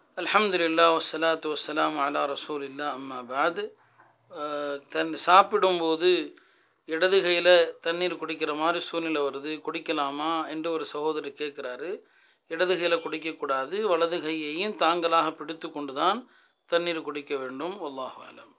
அல்ஹம்துலில்லா வஸ்ஸலாத்து வஸ்ஸலாம் அலா ரசூலில்லா அம்மா பாத். சாப்பிடும்போது இடது கையில் தண்ணீர் குடிக்கிற மாதிரி சூழ்நிலை வருது, குடிக்கலாமா என்று ஒரு சகோதரர் கேட்குறாரு. இடது கையில் குடிக்கக்கூடாது, வலது கையையும் தாங்களாக பிடித்து கொண்டு தான் தண்ணீர் குடிக்க வேண்டும். வல்லாஹு அலம்.